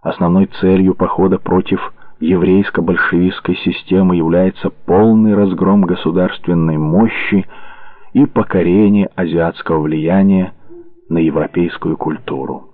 Основной целью похода против еврейско-большевистской системы является полный разгром государственной мощи и покорение азиатского влияния на европейскую культуру.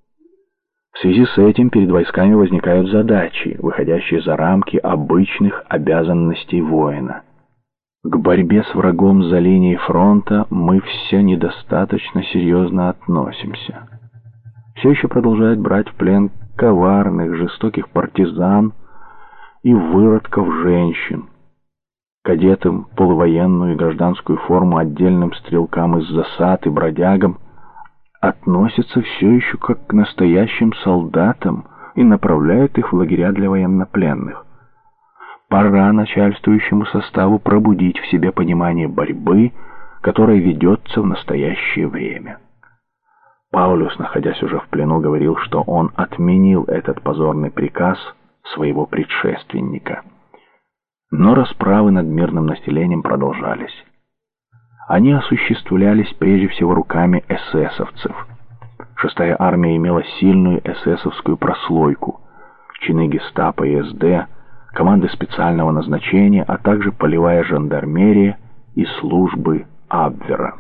В связи с этим перед войсками возникают задачи, выходящие за рамки обычных обязанностей воина. К борьбе с врагом за линией фронта мы все недостаточно серьезно относимся. Все еще продолжают брать в плен коварных, жестоких партизан и выродков женщин, к одетым полувоенную и гражданскую форму отдельным стрелкам из засад и бродягам относятся все еще как к настоящим солдатам и направляют их в лагеря для военнопленных. Пора начальствующему составу пробудить в себе понимание борьбы, которая ведется в настоящее время. Паулюс, находясь уже в плену, говорил, что он отменил этот позорный приказ своего предшественника. Но расправы над мирным населением продолжались. Они осуществлялись прежде всего руками эсэсовцев. 6-я армия имела сильную эсэсовскую прослойку, чины гестапо и СД, команды специального назначения, а также полевая жандармерия и службы Абвера.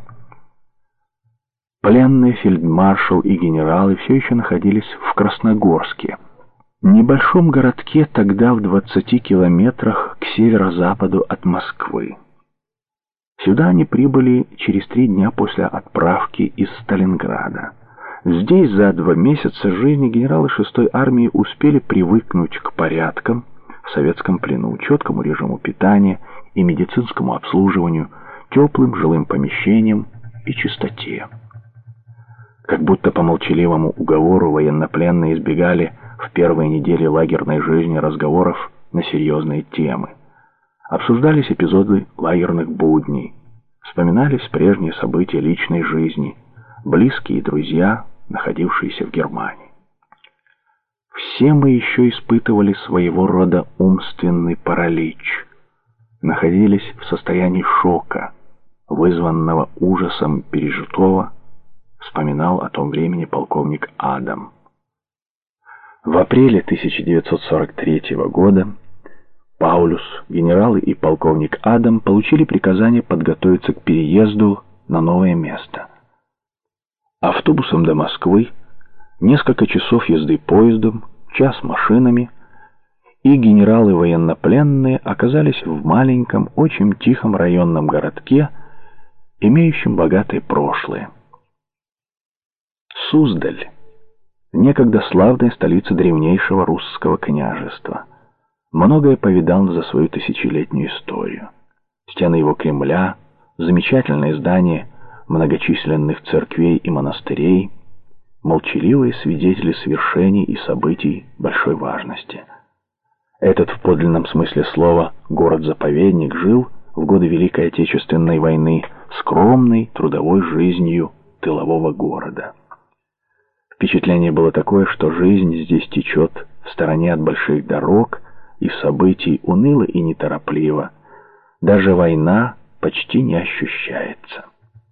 Пленные фельдмаршал и генералы все еще находились в Красногорске, небольшом городке тогда в 20 километрах к северо-западу от Москвы. Сюда они прибыли через 3 дня после отправки из Сталинграда. Здесь за 2 месяца жизни генералы 6-й армии успели привыкнуть к порядкам в советском плену, четкому режиму питания и медицинскому обслуживанию, теплым жилым помещениям и чистоте. Как будто по молчаливому уговору военнопленные избегали в первые недели лагерной жизни разговоров на серьезные темы. Обсуждались эпизоды лагерных будней, вспоминались прежние события личной жизни, близкие друзья, находившиеся в Германии. Все мы еще испытывали своего рода умственный паралич, находились в состоянии шока, вызванного ужасом пережитого, вспоминал о том времени полковник Адам. В апреле 1943 года Паулюс, генералы и полковник Адам получили приказание подготовиться к переезду на новое место. Автобусом до Москвы, несколько часов езды поездом, час машинами, и генералы военнопленные оказались в маленьком, очень тихом районном городке, имеющем богатое прошлое. Суздаль, некогда славная столица древнейшего русского княжества, многое повидал за свою тысячелетнюю историю. Стены его Кремля, замечательные здания многочисленных церквей и монастырей, молчаливые свидетели свершений и событий большой важности. Этот в подлинном смысле слова город-заповедник жил в годы Великой Отечественной войны скромной трудовой жизнью тылового города. Впечатление было такое, что жизнь здесь течет в стороне от больших дорог и событий уныло и неторопливо. Даже война почти не ощущается.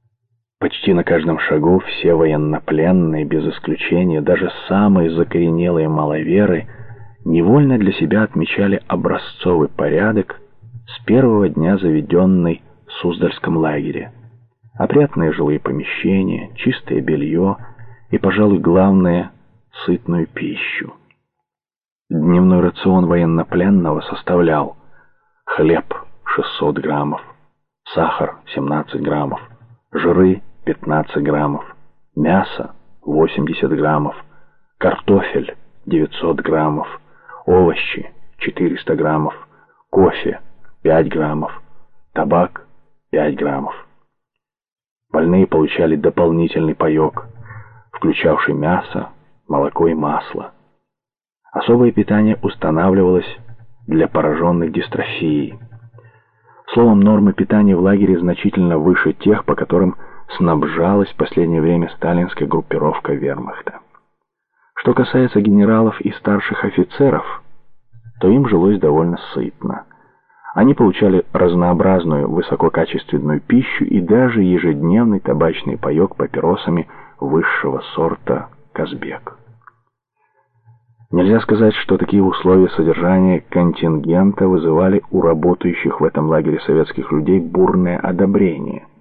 Почти на каждом шагу все военнопленные, без исключения, даже самые закоренелые маловеры, невольно для себя отмечали образцовый порядок с первого дня заведенный в Суздальском лагере. Опрятные жилые помещения, чистое белье и, пожалуй, главное, сытную пищу. Дневной рацион военнопленного составлял хлеб 600 граммов, сахар 17 граммов, жиры 15 граммов, мясо 80 граммов, картофель 900 граммов, овощи 400 граммов, кофе 5 граммов, табак 5 граммов. Больные получали дополнительный паёк, включавший мясо, молоко и масло. Особое питание устанавливалось для пораженных дистрофией. Словом, нормы питания в лагере значительно выше тех, по которым снабжалась в последнее время сталинская группировка вермахта. Что касается генералов и старших офицеров, то им жилось довольно сытно. Они получали разнообразную высококачественную пищу и даже ежедневный табачный паёк папиросами высшего сорта «Казбек». Нельзя сказать, что такие условия содержания контингента вызывали у работающих в этом лагере советских людей бурное одобрение.